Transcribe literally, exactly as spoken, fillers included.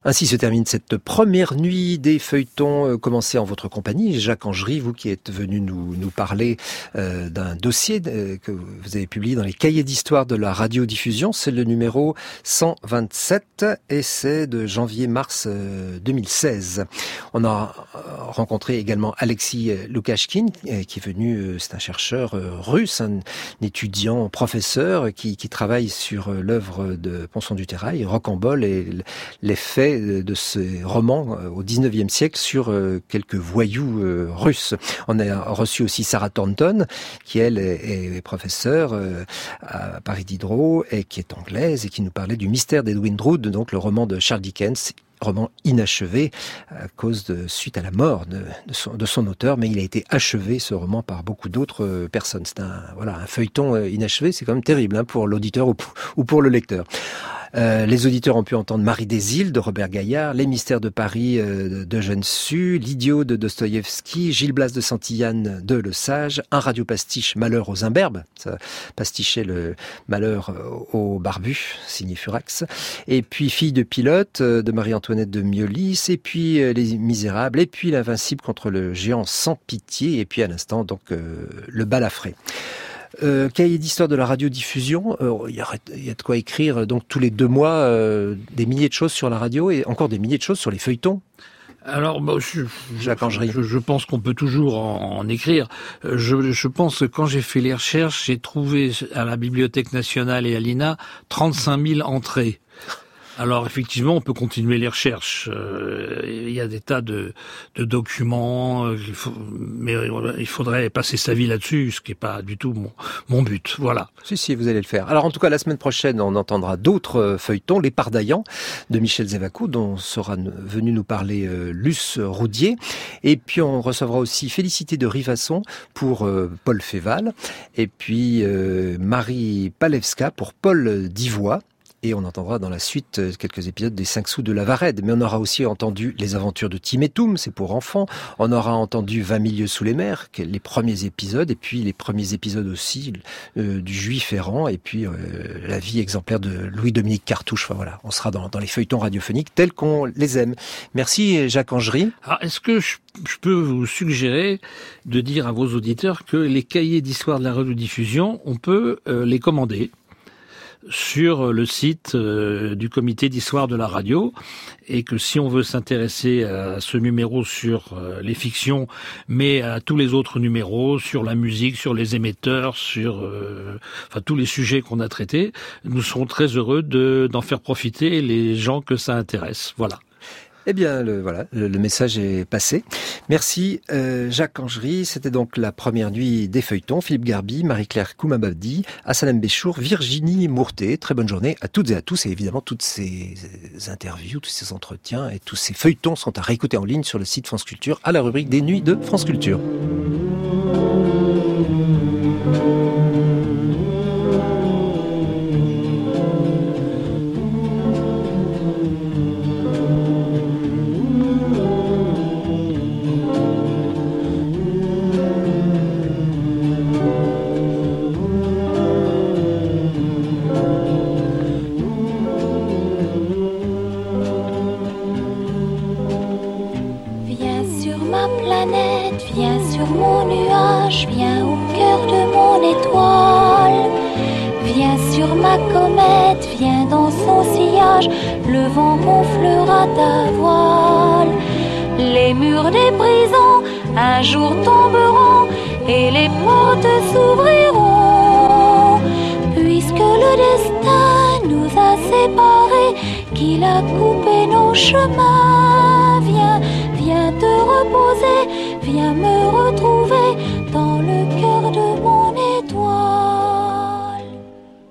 Ainsi se termine cette première nuit des feuilletons euh, commencés en votre compagnie. Jacques Angery, vous qui êtes venu nous, nous parler euh, d'un dossier euh, que vous avez publié dans les cahiers d'histoire de la radiodiffusion. C'est le numéro cent vingt-sept et c'est de janvier-mars euh, deux mille seize. On a rencontré également Alexis Loukachkine euh, qui est venu, euh, c'est un chercheur euh, russe, un, un étudiant, professeur qui, qui travaille sur euh, l'œuvre de Ponson du Terrail, Rocambole et les faits de ces romans au dix-neuvième siècle sur quelques voyous russes. On a reçu aussi Sarah Thornton, qui elle est professeure à Paris Diderot et qui est anglaise et qui nous parlait du mystère d'Edwin Drood, donc le roman de Charles Dickens, roman inachevé à cause de suite à la mort de, de, son, de son auteur, mais il a été achevé ce roman par beaucoup d'autres personnes. C'est un voilà un feuilleton inachevé, c'est quand même terrible hein, pour l'auditeur ou pour, ou pour le lecteur. Euh, les auditeurs ont pu entendre Marie des Îles de Robert Gaillard, Les Mystères de Paris euh, d'Eugène Sue, L'Idiot de Dostoïevski, Gilles Blas de Santillane de Le Sage, un radiopastiche Malheur aux imberbes, ça pastichait le malheur aux barbus, signé Furax, et puis Fille de pilote euh, de Marie-Antoinette de Miolis, et puis euh, Les Misérables, et puis L'Invincible contre le géant sans pitié, et puis à l'instant donc euh, Le Balafré. Euh, cahier d'histoire de la radiodiffusion, il euh, y, y a de quoi écrire donc tous les deux mois euh, des milliers de choses sur la radio et encore des milliers de choses sur les feuilletons. Alors, bah, je, Jacques Angery. Je, je pense qu'on peut toujours en, en écrire. Je, je pense que quand j'ai fait les recherches, j'ai trouvé à la Bibliothèque nationale et à l'I N A trente-cinq mille entrées. Alors effectivement, on peut continuer les recherches. Euh, il y a des tas de, de documents, euh, il faut, mais euh, il faudrait passer sa vie là-dessus, ce qui n'est pas du tout mon, mon but. Voilà. Si, si, vous allez le faire. Alors en tout cas, la semaine prochaine, on entendra d'autres feuilletons, Les Pardaillants de Michel Zévaco, dont sera venu nous parler euh, Luce Roudier. Et puis on recevra aussi Félicité de Rivasson pour euh, Paul Féval, et puis euh, Marie Palewska pour Paul Divois. Et on entendra dans la suite quelques épisodes des cinq sous de la Varède. Mais on aura aussi entendu Les Aventures de Tim et Toum, c'est pour enfants. On aura entendu vingt milieux sous les mers, les premiers épisodes, et puis les premiers épisodes aussi euh, du Juif errant, et puis euh, la vie exemplaire de Louis-Dominique Cartouche. Enfin voilà, on sera dans, dans les feuilletons radiophoniques tels qu'on les aime. Merci Jacques Angery. Alors, est-ce que je, je peux vous suggérer de dire à vos auditeurs que les cahiers d'histoire de la radiodiffusion, on peut euh, les commander sur le site euh, du comité d'histoire de la radio, et que si on veut s'intéresser à ce numéro sur euh, les fictions, mais à tous les autres numéros, sur la musique, sur les émetteurs, sur euh, enfin tous les sujets qu'on a traités, nous serons très heureux de, d'en faire profiter les gens que ça intéresse. Voilà. Eh bien, le, voilà, le, le message est passé. Merci euh, Jacques Angery. C'était donc la première nuit des feuilletons. Philippe Garbi, Marie-Claire Koumababdi, Hassanem Béchour, Virginie Mourtet. Très bonne journée à toutes et à tous. Et évidemment, toutes ces interviews, tous ces entretiens et tous ces feuilletons sont à réécouter en ligne sur le site France Culture à la rubrique des nuits de France Culture. Le vent gonflera ta voile. Les murs des prisons un jour tomberont et les portes s'ouvriront. Puisque le destin nous a séparés, qu'il a coupé nos chemins, viens, viens te reposer